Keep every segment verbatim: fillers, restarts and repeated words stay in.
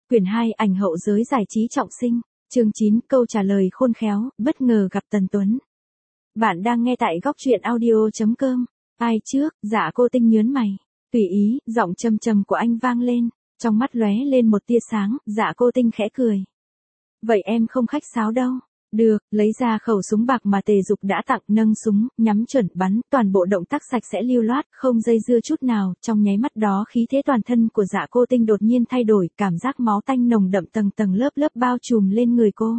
quyển hai ảnh hậu giới giải trí trọng sinh, chương chín câu trả lời khôn khéo, bất ngờ gặp Tần Tuấn. Bạn đang nghe tại góc truyện audio chấm com. Ai trước? Dạ cô Tinh nhớn mày. Tùy ý, giọng trầm trầm của anh vang lên, trong mắt lóe lên một tia sáng, dạ cô Tinh khẽ cười. Vậy em không khách sáo đâu. Được, lấy ra khẩu súng bạc mà Tề Dục đã tặng, nâng súng, nhắm chuẩn bắn, toàn bộ động tác sạch sẽ lưu loát, không dây dưa chút nào, trong nháy mắt đó khí thế toàn thân của dạ cô Tinh đột nhiên thay đổi, cảm giác máu tanh nồng đậm tầng tầng lớp lớp bao trùm lên người cô.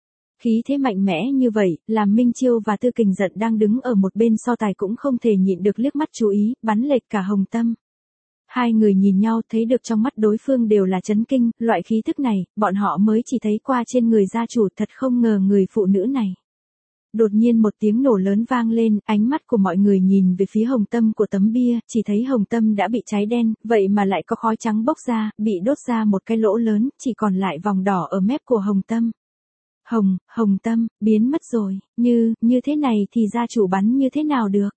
Khí thế mạnh mẽ như vậy, làm Minh Chiêu và Tư Kình Giận đang đứng ở một bên so tài cũng không thể nhịn được liếc mắt chú ý, bắn lệch cả Hồng Tâm. Hai người nhìn nhau thấy được trong mắt đối phương đều là chấn kinh, loại khí thức này, bọn họ mới chỉ thấy qua trên người gia chủ, thật không ngờ người phụ nữ này. Đột nhiên một tiếng nổ lớn vang lên, ánh mắt của mọi người nhìn về phía Hồng Tâm của tấm bia, chỉ thấy Hồng Tâm đã bị cháy đen, vậy mà lại có khói trắng bốc ra, bị đốt ra một cái lỗ lớn, chỉ còn lại vòng đỏ ở mép của Hồng Tâm. Hồng, Hồng Tâm, biến mất rồi, như, như thế này thì gia chủ bắn như thế nào được?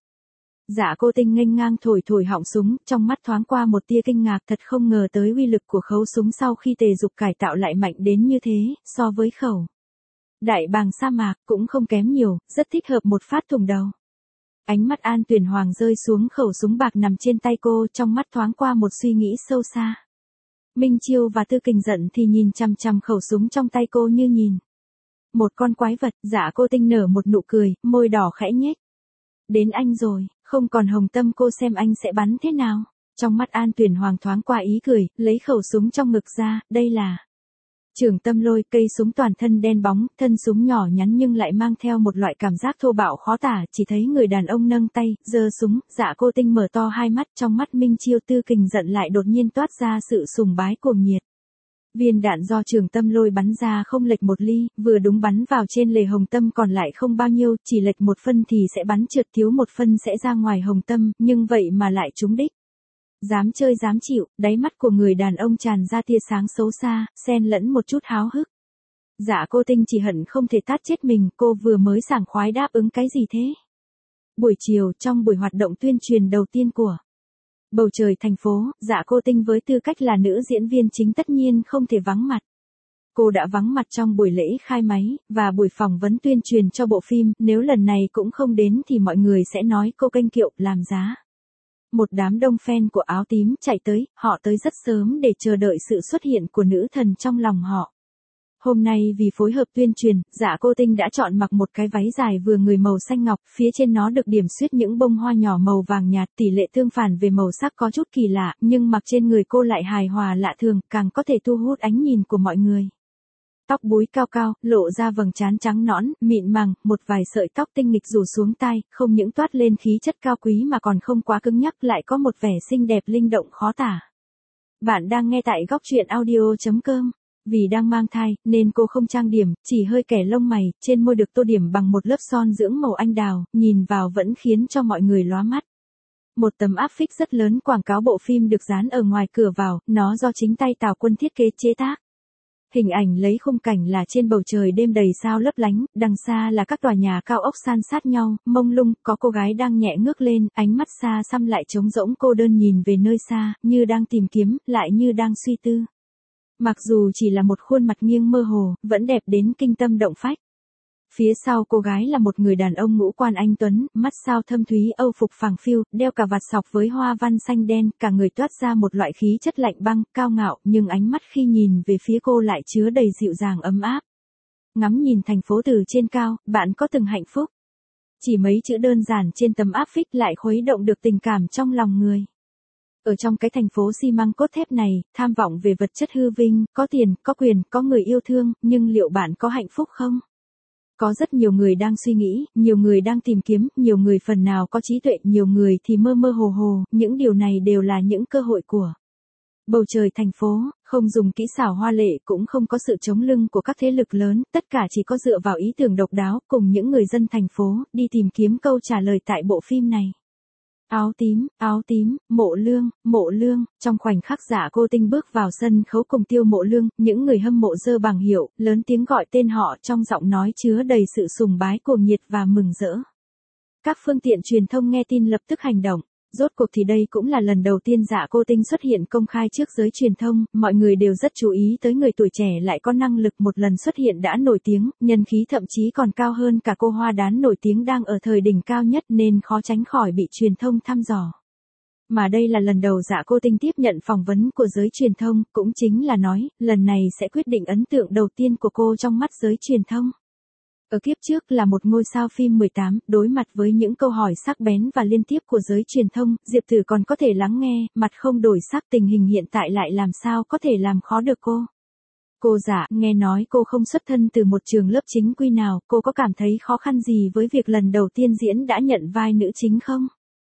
Dạ cô Tinh nghênh ngang thổi thổi họng súng, trong mắt thoáng qua một tia kinh ngạc, thật không ngờ tới uy lực của khẩu súng sau khi Tề Dục cải tạo lại mạnh đến như thế, so với khẩu đại bàng sa mạc cũng không kém nhiều, rất thích hợp một phát thủng đầu. Ánh mắt An Tuyển Hoàng rơi xuống khẩu súng bạc nằm trên tay cô, trong mắt thoáng qua một suy nghĩ sâu xa. Minh Chiêu và Tư Kình Giận thì nhìn chằm chằm khẩu súng trong tay cô như nhìn một con quái vật. Dạ cô Tinh nở một nụ cười, môi đỏ khẽ nhếch. Đến anh rồi, không còn Hồng Tâm, cô xem anh sẽ bắn thế nào. Trong mắt An Tuyển Hoàng thoáng qua ý cười, lấy khẩu súng trong ngực ra, đây là Trường Tâm Lôi, cây súng toàn thân đen bóng, thân súng nhỏ nhắn nhưng lại mang theo một loại cảm giác thô bạo khó tả, chỉ thấy người đàn ông nâng tay, giơ súng, dạ cô Tinh mở to hai mắt, trong mắt Minh Chiêu Tư Kình Giận lại đột nhiên toát ra sự sùng bái cuồng nhiệt. Viên đạn do Trường Tâm Lôi bắn ra không lệch một ly, vừa đúng bắn vào trên lề Hồng Tâm, còn lại không bao nhiêu, chỉ lệch một phân thì sẽ bắn trượt, thiếu một phân sẽ ra ngoài Hồng Tâm, nhưng vậy mà lại trúng đích. Dám chơi dám chịu, đáy mắt của người đàn ông tràn ra tia sáng xấu xa, xen lẫn một chút háo hức. Dạ cô Tinh chỉ hận không thể tát chết mình, cô vừa mới sảng khoái đáp ứng cái gì thế? Buổi chiều, trong buổi hoạt động tuyên truyền đầu tiên của Bầu Trời Thành Phố, dạ cô Tinh với tư cách là nữ diễn viên chính tất nhiên không thể vắng mặt. Cô đã vắng mặt trong buổi lễ khai máy, và buổi phỏng vấn tuyên truyền cho bộ phim, nếu lần này cũng không đến thì mọi người sẽ nói cô kênh kiệu, làm giá. Một đám đông fan của áo tím chạy tới, họ tới rất sớm để chờ đợi sự xuất hiện của nữ thần trong lòng họ. Hôm nay vì phối hợp tuyên truyền, dạ cô Tinh đã chọn mặc một cái váy dài vừa người màu xanh ngọc, phía trên nó được điểm xuyết những bông hoa nhỏ màu vàng nhạt, tỷ lệ tương phản về màu sắc có chút kỳ lạ, nhưng mặc trên người cô lại hài hòa lạ thường, càng có thể thu hút ánh nhìn của mọi người. Tóc búi cao cao, lộ ra vầng trán trắng nõn, mịn màng, một vài sợi tóc tinh nghịch rủ xuống tai, không những toát lên khí chất cao quý mà còn không quá cứng nhắc, lại có một vẻ xinh đẹp linh động khó tả. Bạn đang nghe tại góc truyện audio chấm com. Vì đang mang thai, nên cô không trang điểm, chỉ hơi kẻ lông mày, trên môi được tô điểm bằng một lớp son dưỡng màu anh đào, nhìn vào vẫn khiến cho mọi người lóa mắt. Một tấm áp phích rất lớn quảng cáo bộ phim được dán ở ngoài cửa vào, nó do chính tay Tào Quân thiết kế chế tác. Hình ảnh lấy khung cảnh là trên bầu trời đêm đầy sao lấp lánh, đằng xa là các tòa nhà cao ốc san sát nhau, mông lung, có cô gái đang nhẹ ngước lên, ánh mắt xa xăm lại trống rỗng cô đơn nhìn về nơi xa, như đang tìm kiếm, lại như đang suy tư. Mặc dù chỉ là một khuôn mặt nghiêng mơ hồ, vẫn đẹp đến kinh tâm động phách. Phía sau cô gái là một người đàn ông ngũ quan anh tuấn, mắt sao thâm thúy, âu phục phẳng phiu, đeo cà vạt sọc với hoa văn xanh đen, cả người toát ra một loại khí chất lạnh băng, cao ngạo, nhưng ánh mắt khi nhìn về phía cô lại chứa đầy dịu dàng ấm áp. Ngắm nhìn thành phố từ trên cao, bạn có từng hạnh phúc? Chỉ mấy chữ đơn giản trên tấm áp phích lại khuấy động được tình cảm trong lòng người. Ở trong cái thành phố xi măng cốt thép này, tham vọng về vật chất hư vinh, có tiền, có quyền, có người yêu thương, nhưng liệu bạn có hạnh phúc không? Có rất nhiều người đang suy nghĩ, nhiều người đang tìm kiếm, nhiều người phần nào có trí tuệ, nhiều người thì mơ mơ hồ hồ, những điều này đều là những cơ hội của Bầu Trời Thành Phố, không dùng kỹ xảo hoa lệ, cũng không có sự chống lưng của các thế lực lớn, tất cả chỉ có dựa vào ý tưởng độc đáo, cùng những người dân thành phố, đi tìm kiếm câu trả lời tại bộ phim này. Áo tím, áo tím, Mộ Lương, Mộ Lương, trong khoảnh khắc dạ cô Tinh bước vào sân khấu cùng Tiêu Mộ Lương, những người hâm mộ giơ bảng hiệu, lớn tiếng gọi tên họ trong giọng nói chứa đầy sự sùng bái cuồng nhiệt và mừng rỡ. Các phương tiện truyền thông nghe tin lập tức hành động. Rốt cuộc thì đây cũng là lần đầu tiên Dạ Cô Tinh xuất hiện công khai trước giới truyền thông, mọi người đều rất chú ý tới người tuổi trẻ lại có năng lực một lần xuất hiện đã nổi tiếng, nhân khí thậm chí còn cao hơn cả cô hoa đán nổi tiếng đang ở thời đỉnh cao nhất nên khó tránh khỏi bị truyền thông thăm dò. Mà đây là lần đầu Dạ Cô Tinh tiếp nhận phỏng vấn của giới truyền thông, cũng chính là nói, lần này sẽ quyết định ấn tượng đầu tiên của cô trong mắt giới truyền thông. Ở kiếp trước là một ngôi sao phim mười tám, đối mặt với những câu hỏi sắc bén và liên tiếp của giới truyền thông, Diệp Tử còn có thể lắng nghe, mặt không đổi sắc, tình hình hiện tại lại làm sao có thể làm khó được cô. Cô Dạ, nghe nói cô không xuất thân từ một trường lớp chính quy nào, cô có cảm thấy khó khăn gì với việc lần đầu tiên diễn đã nhận vai nữ chính không?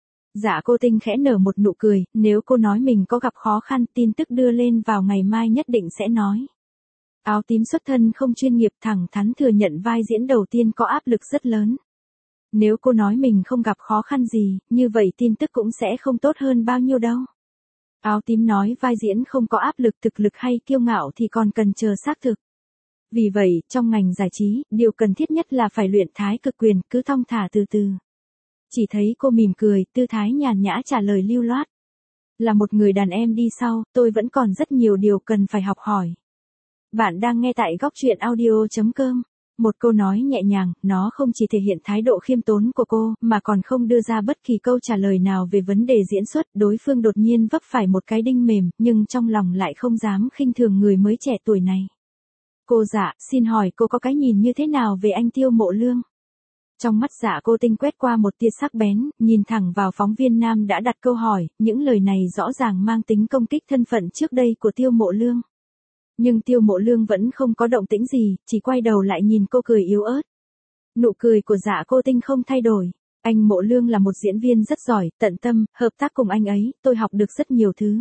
Dạ Cô Tinh khẽ nở một nụ cười, nếu cô nói mình có gặp khó khăn, tin tức đưa lên vào ngày mai nhất định sẽ nói. Áo tím xuất thân không chuyên nghiệp, thẳng thắn thừa nhận vai diễn đầu tiên có áp lực rất lớn. Nếu cô nói mình không gặp khó khăn gì, như vậy tin tức cũng sẽ không tốt hơn bao nhiêu đâu. Áo tím nói vai diễn không có áp lực, thực lực hay kiêu ngạo thì còn cần chờ xác thực. Vì vậy, trong ngành giải trí, điều cần thiết nhất là phải luyện thái cực quyền, cứ thong thả từ từ. Chỉ thấy cô mỉm cười, tư thái nhàn nhã trả lời lưu loát. Là một người đàn em đi sau, tôi vẫn còn rất nhiều điều cần phải học hỏi. Bạn đang nghe tại góc truyện audio chấm com. Một câu nói nhẹ nhàng, nó không chỉ thể hiện thái độ khiêm tốn của cô, mà còn không đưa ra bất kỳ câu trả lời nào về vấn đề diễn xuất. Đối phương đột nhiên vấp phải một cái đinh mềm, nhưng trong lòng lại không dám khinh thường người mới trẻ tuổi này. Cô Dạ, xin hỏi cô có cái nhìn như thế nào về anh Tiêu Mộ Lương? Trong mắt Dạ Cô Tinh quét qua một tia sắc bén, nhìn thẳng vào phóng viên nam đã đặt câu hỏi, những lời này rõ ràng mang tính công kích thân phận trước đây của Tiêu Mộ Lương. Nhưng Tiêu Mộ Lương vẫn không có động tĩnh gì, chỉ quay đầu lại nhìn cô cười yếu ớt. Nụ cười của Dạ Cô Tinh không thay đổi. Anh Mộ Lương là một diễn viên rất giỏi, tận tâm, hợp tác cùng anh ấy, tôi học được rất nhiều thứ.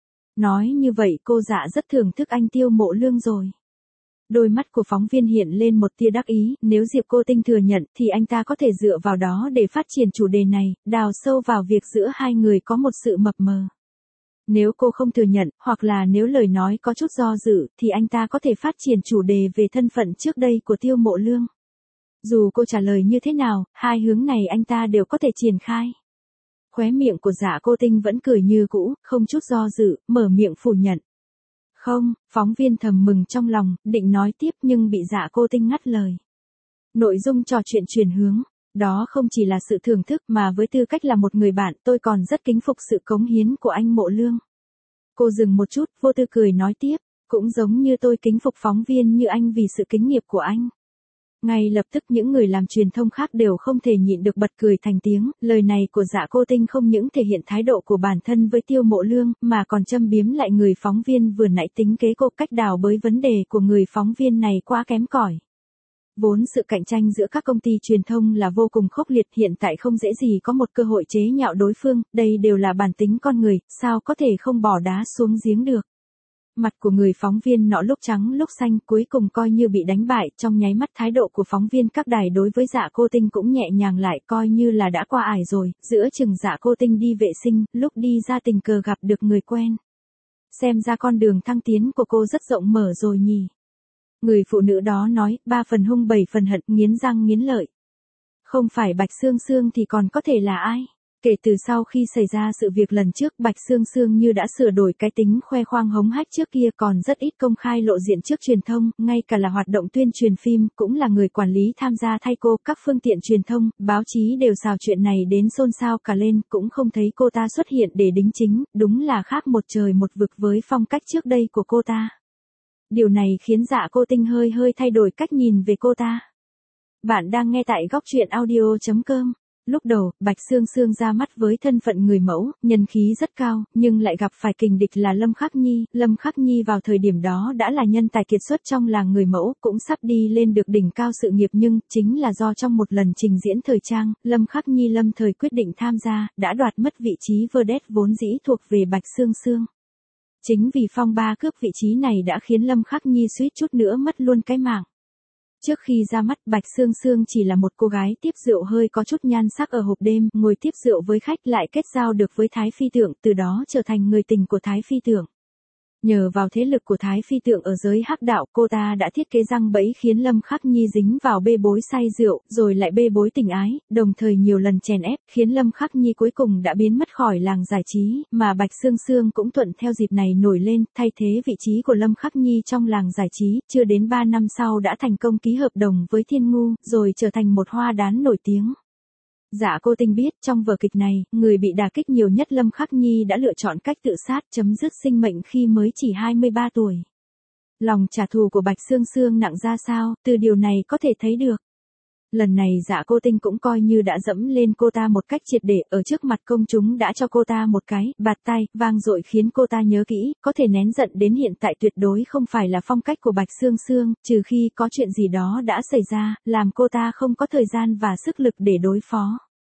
Nói như vậy cô Dạ rất thưởng thức anh Tiêu Mộ Lương rồi. Đôi mắt của phóng viên hiện lên một tia đắc ý, nếu Diệp Cô Tinh thừa nhận thì anh ta có thể dựa vào đó để phát triển chủ đề này, đào sâu vào việc giữa hai người có một sự mập mờ. Nếu cô không thừa nhận, hoặc là nếu lời nói có chút do dự, thì anh ta có thể phát triển chủ đề về thân phận trước đây của Tiêu Mộ Lương. Dù cô trả lời như thế nào, hai hướng này anh ta đều có thể triển khai. Khóe miệng của Dạ Cô Tinh vẫn cười như cũ, không chút do dự, mở miệng phủ nhận. Không, phóng viên thầm mừng trong lòng, định nói tiếp nhưng bị Dạ Cô Tinh ngắt lời. Nội dung trò chuyện chuyển hướng. Đó không chỉ là sự thưởng thức mà với tư cách là một người bạn tôi còn rất kính phục sự cống hiến của anh Mộ Lương. Cô dừng một chút, vô tư cười nói tiếp, cũng giống như tôi kính phục phóng viên như anh vì sự kính nghiệp của anh. Ngay lập tức những người làm truyền thông khác đều không thể nhịn được bật cười thành tiếng, lời này của Dạ Cô Tinh không những thể hiện thái độ của bản thân với Tiêu Mộ Lương mà còn châm biếm lại người phóng viên vừa nãy tính kế cô. Cách đào bới vấn đề của người phóng viên này quá kém cỏi. Vốn sự cạnh tranh giữa các công ty truyền thông là vô cùng khốc liệt, hiện tại không dễ gì có một cơ hội chế nhạo đối phương, đây đều là bản tính con người, sao có thể không bỏ đá xuống giếng được. Mặt của người phóng viên nọ lúc trắng lúc xanh, cuối cùng coi như bị đánh bại, trong nháy mắt thái độ của phóng viên các đài đối với Dạ Cô Tinh cũng nhẹ nhàng lại, coi như là đã qua ải rồi. Giữa chừng Dạ Cô Tinh đi vệ sinh, lúc đi ra tình cờ gặp được người quen. Xem ra con đường thăng tiến của cô rất rộng mở rồi nhỉ. Người phụ nữ đó nói, ba phần hung bảy phần hận, nghiến răng nghiến lợi. Không phải Bạch Sương Sương thì còn có thể là ai? Kể từ sau khi xảy ra sự việc lần trước, Bạch Sương Sương như đã sửa đổi cái tính khoe khoang hống hách trước kia, còn rất ít công khai lộ diện trước truyền thông, ngay cả là hoạt động tuyên truyền phim, cũng là người quản lý tham gia thay cô, các phương tiện truyền thông, báo chí đều xào chuyện này đến xôn xao cả lên, cũng không thấy cô ta xuất hiện để đính chính, đúng là khác một trời một vực với phong cách trước đây của cô ta. Điều này khiến Dạ Cô Tinh hơi hơi thay đổi cách nhìn về cô ta. Bạn đang nghe tại góc truyện audio chấm com. Lúc đầu, Bạch Sương Sương ra mắt với thân phận người mẫu, nhân khí rất cao, nhưng lại gặp phải kình địch là Lâm Khắc Nhi. Lâm Khắc Nhi vào thời điểm đó đã là nhân tài kiệt xuất trong làng người mẫu, cũng sắp đi lên được đỉnh cao sự nghiệp, nhưng chính là do trong một lần trình diễn thời trang, Lâm Khắc Nhi lâm thời quyết định tham gia, đã đoạt mất vị trí vedette vốn dĩ thuộc về Bạch Sương Sương. Chính vì phong ba cướp vị trí này đã khiến Lâm Khắc Nhi suýt chút nữa mất luôn cái mạng. Trước khi ra mắt, Bạch Sương Sương chỉ là một cô gái tiếp rượu hơi có chút nhan sắc ở hộp đêm, ngồi tiếp rượu với khách lại kết giao được với Thái Phi Tưởng, từ đó trở thành người tình của Thái Phi Tưởng. Nhờ vào thế lực của Thái Phi Tượng ở giới hắc đạo, cô ta đã thiết kế răng bẫy khiến Lâm Khắc Nhi dính vào bê bối say rượu, rồi lại bê bối tình ái, đồng thời nhiều lần chèn ép, khiến Lâm Khắc Nhi cuối cùng đã biến mất khỏi làng giải trí, mà Bạch Sương Sương cũng thuận theo dịp này nổi lên, thay thế vị trí của Lâm Khắc Nhi trong làng giải trí, chưa đến ba năm sau đã thành công ký hợp đồng với Thiên Ngu, rồi trở thành một hoa đán nổi tiếng. Dạ Cô Tinh biết, trong vở kịch này, người bị đả kích nhiều nhất Lâm Khắc Nhi đã lựa chọn cách tự sát, chấm dứt sinh mệnh khi mới chỉ hai mươi ba tuổi. Lòng trả thù của Bạch Sương Sương nặng ra sao, từ điều này có thể thấy được. Lần này Dạ Cô Tinh cũng coi như đã dẫm lên cô ta một cách triệt để, ở trước mặt công chúng đã cho cô ta một cái bạt tay vang dội khiến cô ta nhớ kỹ, có thể nén giận đến hiện tại tuyệt đối không phải là phong cách của Bạch Sương Sương, trừ khi có chuyện gì đó đã xảy ra, làm cô ta không có thời gian và sức lực để đối phó.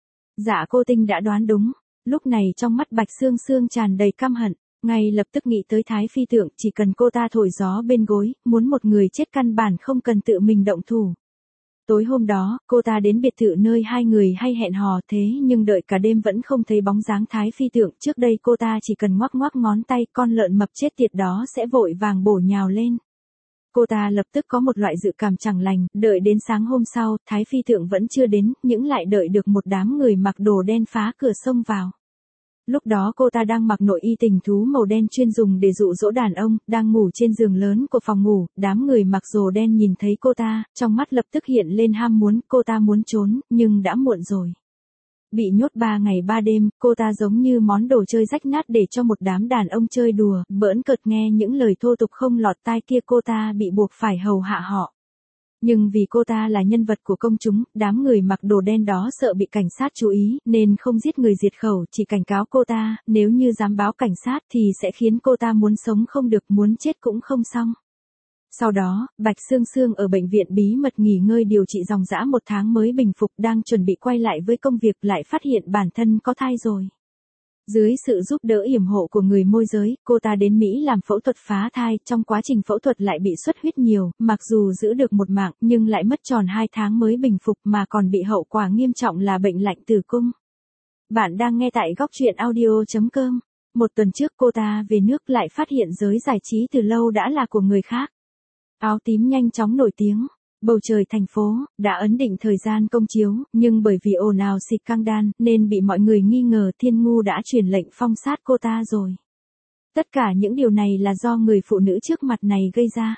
Dạ Cô Tinh đã đoán đúng, lúc này trong mắt Bạch Sương Sương tràn đầy căm hận, ngay lập tức nghĩ tới Thái Phi Tượng, chỉ cần cô ta thổi gió bên gối, muốn một người chết căn bản không cần tự mình động thủ. Tối hôm đó, cô ta đến biệt thự nơi hai người hay hẹn hò, thế nhưng đợi cả đêm vẫn không thấy bóng dáng Thái Phi Tượng, trước đây cô ta chỉ cần ngoắc ngoắc ngón tay, con lợn mập chết tiệt đó sẽ vội vàng bổ nhào lên. Cô ta lập tức có một loại dự cảm chẳng lành, đợi đến sáng hôm sau, Thái Phi Tượng vẫn chưa đến, nhưng lại đợi được một đám người mặc đồ đen phá cửa xông vào. Lúc đó cô ta đang mặc nội y tình thú màu đen chuyên dùng để dụ dỗ đàn ông, đang ngủ trên giường lớn của phòng ngủ, đám người mặc đồ đen nhìn thấy cô ta, trong mắt lập tức hiện lên ham muốn, cô ta muốn trốn, nhưng đã muộn rồi. Bị nhốt ba ngày ba đêm, cô ta giống như món đồ chơi rách nát để cho một đám đàn ông chơi đùa, bỡn cợt nghe những lời thô tục không lọt tai kia, cô ta bị buộc phải hầu hạ họ. Nhưng vì cô ta là nhân vật của công chúng, đám người mặc đồ đen đó sợ bị cảnh sát chú ý, nên không giết người diệt khẩu, chỉ cảnh cáo cô ta, nếu như dám báo cảnh sát thì sẽ khiến cô ta muốn sống không được, muốn chết cũng không xong. Sau đó, Bạch Sương Sương ở bệnh viện bí mật nghỉ ngơi điều trị dòng dã một tháng mới bình phục, đang chuẩn bị quay lại với công việc lại phát hiện bản thân có thai rồi. Dưới sự giúp đỡ yểm hộ của người môi giới, cô ta đến Mỹ làm phẫu thuật phá thai, trong quá trình phẫu thuật lại bị xuất huyết nhiều, mặc dù giữ được một mạng nhưng lại mất tròn hai tháng mới bình phục mà còn bị hậu quả nghiêm trọng là bệnh lạnh tử cung. Bạn đang nghe tại góc truyện audio chấm com. Một tuần trước cô ta về nước lại phát hiện giới giải trí từ lâu đã là của người khác. Áo tím nhanh chóng nổi tiếng. Bầu trời thành phố đã ấn định thời gian công chiếu, nhưng bởi vì ồn ào xịt căng đan nên bị mọi người nghi ngờ Thiên Ngu đã truyền lệnh phong sát cô ta rồi. Tất cả những điều này là do người phụ nữ trước mặt này gây ra.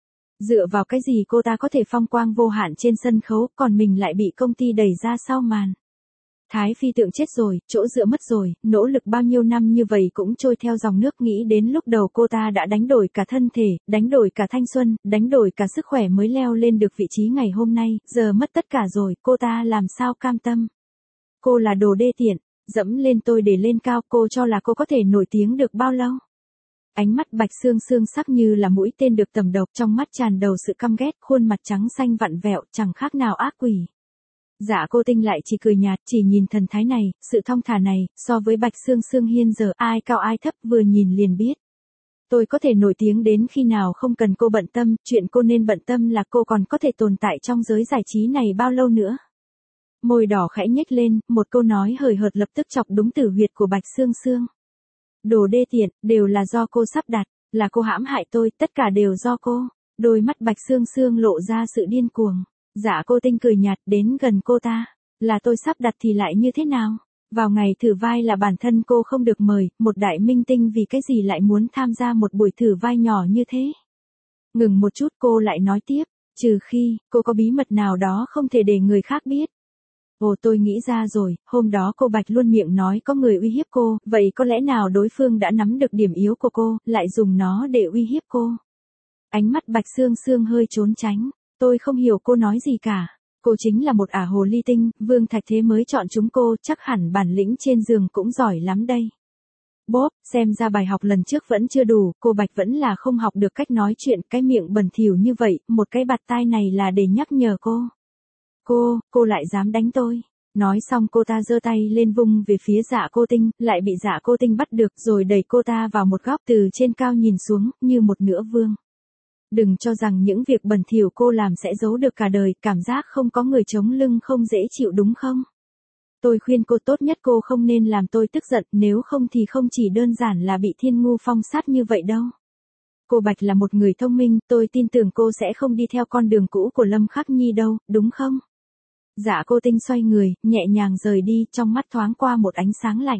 Dựa vào cái gì cô ta có thể phong quang vô hạn trên sân khấu, còn mình lại bị công ty đẩy ra sau màn. Thái Phi Tượng chết rồi, chỗ dựa mất rồi, nỗ lực bao nhiêu năm như vậy cũng trôi theo dòng nước, nghĩ đến lúc đầu cô ta đã đánh đổi cả thân thể, đánh đổi cả thanh xuân, đánh đổi cả sức khỏe mới leo lên được vị trí ngày hôm nay, giờ mất tất cả rồi, cô ta làm sao cam tâm. Cô là đồ đê tiện, dẫm lên tôi để lên cao, cô cho là cô có thể nổi tiếng được bao lâu. Ánh mắt Bạch Sương Sương sắc như là mũi tên được tầm độc, trong mắt tràn đầu sự căm ghét, khuôn mặt trắng xanh vặn vẹo, chẳng khác nào ác quỷ. Dạ Cô Tinh lại chỉ cười nhạt, chỉ nhìn thần thái này, sự thong thả này, so với Bạch Sương Sương hiện giờ ai cao ai thấp vừa nhìn liền biết. Tôi có thể nổi tiếng đến khi nào không cần cô bận tâm, chuyện cô nên bận tâm là cô còn có thể tồn tại trong giới giải trí này bao lâu nữa. Môi đỏ khẽ nhếch lên, một câu nói hời hợt lập tức chọc đúng tử huyệt của Bạch Sương Sương. Đồ đê tiện, đều là do cô sắp đặt, là cô hãm hại tôi, tất cả đều do cô. Đôi mắt Bạch Sương Sương lộ ra sự điên cuồng. Dạ Cô Tinh cười nhạt, đến gần cô ta. Là tôi sắp đặt thì lại như thế nào? Vào ngày thử vai là bản thân cô không được mời, một đại minh tinh vì cái gì lại muốn tham gia một buổi thử vai nhỏ như thế? Ngừng một chút cô lại nói tiếp, trừ khi, cô có bí mật nào đó không thể để người khác biết. Ồ, tôi nghĩ ra rồi, hôm đó cô Bạch luôn miệng nói có người uy hiếp cô, vậy có lẽ nào đối phương đã nắm được điểm yếu của cô, lại dùng nó để uy hiếp cô? Ánh mắt Bạch Sương Sương hơi trốn tránh. Tôi không hiểu cô nói gì cả. Cô chính là một ả hồ ly tinh, Vương Thạch Thế mới chọn chúng cô, chắc hẳn bản lĩnh trên giường cũng giỏi lắm đây. Bốp, xem ra bài học lần trước vẫn chưa đủ, cô Bạch vẫn là không học được cách nói chuyện, cái miệng bẩn thỉu như vậy, một cái bạt tai này là để nhắc nhở cô. Cô, cô lại dám đánh tôi. Nói xong cô ta giơ tay lên vung về phía Dạ Cô Tinh, lại bị Dạ Cô Tinh bắt được rồi đẩy cô ta vào một góc, từ trên cao nhìn xuống, như một nửa vương. Đừng cho rằng những việc bẩn thỉu cô làm sẽ giấu được cả đời, cảm giác không có người chống lưng không dễ chịu đúng không? Tôi khuyên cô tốt nhất cô không nên làm tôi tức giận, nếu không thì không chỉ đơn giản là bị Thiên Ngu phong sát như vậy đâu. Cô Bạch là một người thông minh, tôi tin tưởng cô sẽ không đi theo con đường cũ của Lâm Khắc Nhi đâu, đúng không? Dạ Cô Tinh xoay người, nhẹ nhàng rời đi, trong mắt thoáng qua một ánh sáng lạnh.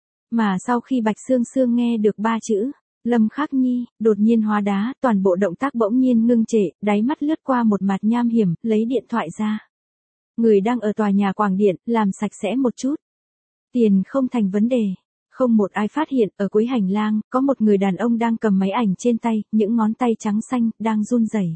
Mà sau khi Bạch Sương Sương nghe được ba chữ, Lâm Khắc Nhi, đột nhiên hóa đá, toàn bộ động tác bỗng nhiên ngưng trệ, đáy mắt lướt qua một mặt nham hiểm, lấy điện thoại ra. Người đang ở tòa nhà Quảng Điện, làm sạch sẽ một chút. Tiền không thành vấn đề. Không một ai phát hiện, ở cuối hành lang, có một người đàn ông đang cầm máy ảnh trên tay, những ngón tay trắng xanh, đang run rẩy.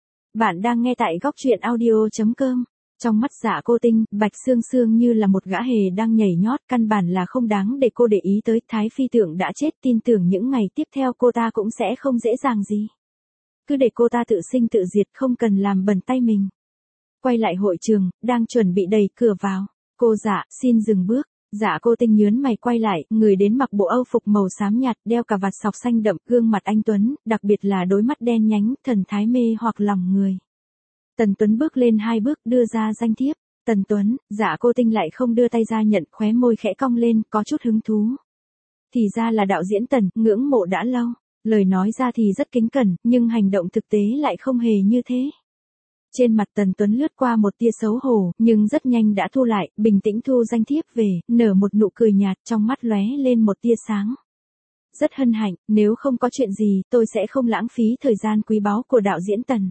Bạn đang nghe tại góc truyện audio chấm com. Trong mắt Dạ Cô Tinh, Bạch Sương Sương như là một gã hề đang nhảy nhót, căn bản là không đáng để cô để ý tới. Thái Phi Tượng đã chết, tin tưởng những ngày tiếp theo cô ta cũng sẽ không dễ dàng gì. Cứ để cô ta tự sinh tự diệt, không cần làm bẩn tay mình. Quay lại hội trường, đang chuẩn bị đẩy cửa vào. Cô Dạ, xin dừng bước. Dạ Cô Tinh nhớn mày quay lại, người đến mặc bộ âu phục màu xám nhạt, đeo cà vạt sọc xanh đậm, gương mặt anh tuấn, đặc biệt là đôi mắt đen nhánh, thần thái mê hoặc lòng người. Tần Tuấn bước lên hai bước, đưa ra danh thiếp. Tần Tuấn, Dạ Cô Tinh lại không đưa tay ra nhận, khóe môi khẽ cong lên, có chút hứng thú. Thì ra là đạo diễn Tần, ngưỡng mộ đã lâu. Lời nói ra thì rất kính cẩn, nhưng hành động thực tế lại không hề như thế. Trên mặt Tần Tuấn lướt qua một tia xấu hổ, nhưng rất nhanh đã thu lại, bình tĩnh thu danh thiếp về, nở một nụ cười nhạt, trong mắt lóe lên một tia sáng. Rất hân hạnh, nếu không có chuyện gì, tôi sẽ không lãng phí thời gian quý báu của đạo diễn Tần.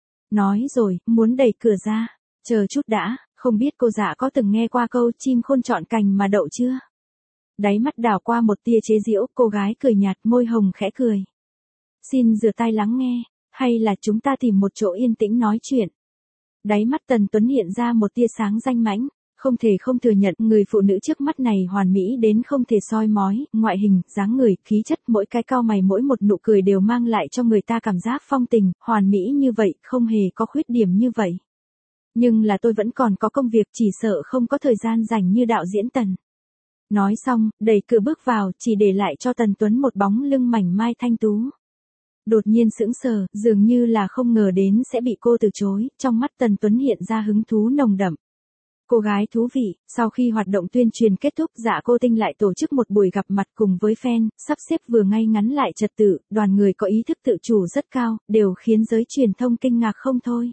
Nói rồi, muốn đẩy cửa ra. Chờ chút đã, không biết cô Dạ có từng nghe qua câu chim khôn chọn cành mà đậu chưa? Đáy mắt đảo qua một tia chế giễu, cô gái cười nhạt, môi hồng khẽ cười. Xin rửa tai lắng nghe, hay là chúng ta tìm một chỗ yên tĩnh nói chuyện. Đáy mắt Tần Tuấn hiện ra một tia sáng danh mãnh, không thể không thừa nhận người phụ nữ trước mắt này hoàn mỹ đến không thể soi mói, ngoại hình, dáng người, khí chất, mỗi cái cau mày mỗi một nụ cười đều mang lại cho người ta cảm giác phong tình, hoàn mỹ như vậy, không hề có khuyết điểm như vậy. Nhưng là tôi vẫn còn có công việc, chỉ sợ không có thời gian dành như đạo diễn Tần. Nói xong, đẩy cửa bước vào, chỉ để lại cho Tần Tuấn một bóng lưng mảnh mai thanh tú. Đột nhiên sững sờ, dường như là không ngờ đến sẽ bị cô từ chối, trong mắt Tần Tuấn hiện ra hứng thú nồng đậm. Cô gái thú vị, sau khi hoạt động tuyên truyền kết thúc, Dạ Cô Tinh lại tổ chức một buổi gặp mặt cùng với fan, sắp xếp vừa ngay ngắn lại trật tự, đoàn người có ý thức tự chủ rất cao, đều khiến giới truyền thông kinh ngạc không thôi.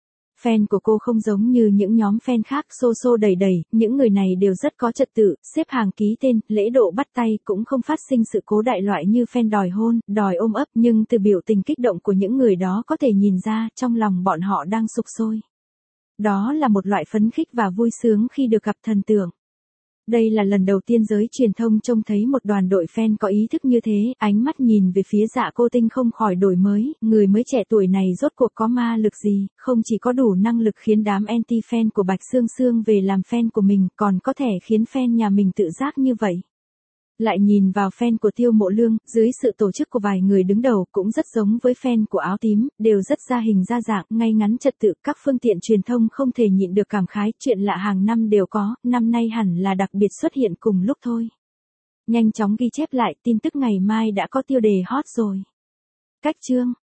Fan của cô không giống như những nhóm fan khác xô xô đầy đầy, những người này đều rất có trật tự, xếp hàng ký tên, lễ độ bắt tay, cũng không phát sinh sự cố đại loại như fan đòi hôn, đòi ôm ấp, nhưng từ biểu tình kích động của những người đó có thể nhìn ra, trong lòng bọn họ đang sục sôi. Đó là một loại phấn khích và vui sướng khi được gặp thần tượng. Đây là lần đầu tiên giới truyền thông trông thấy một đoàn đội fan có ý thức như thế, ánh mắt nhìn về phía Dạ Cô Tinh không khỏi đổi mới, người mới trẻ tuổi này rốt cuộc có ma lực gì, không chỉ có đủ năng lực khiến đám anti-fan của Bạch Sương Sương về làm fan của mình, còn có thể khiến fan nhà mình tự giác như vậy. Lại nhìn vào fan của Tiêu Mộ Lương, dưới sự tổ chức của vài người đứng đầu cũng rất giống với fan của Áo Tím, đều rất ra hình ra dạng, ngay ngắn trật tự, các phương tiện truyền thông không thể nhịn được cảm khái, chuyện lạ hàng năm đều có, năm nay hẳn là đặc biệt xuất hiện cùng lúc thôi. Nhanh chóng ghi chép lại, tin tức ngày mai đã có tiêu đề hot rồi. Cách chương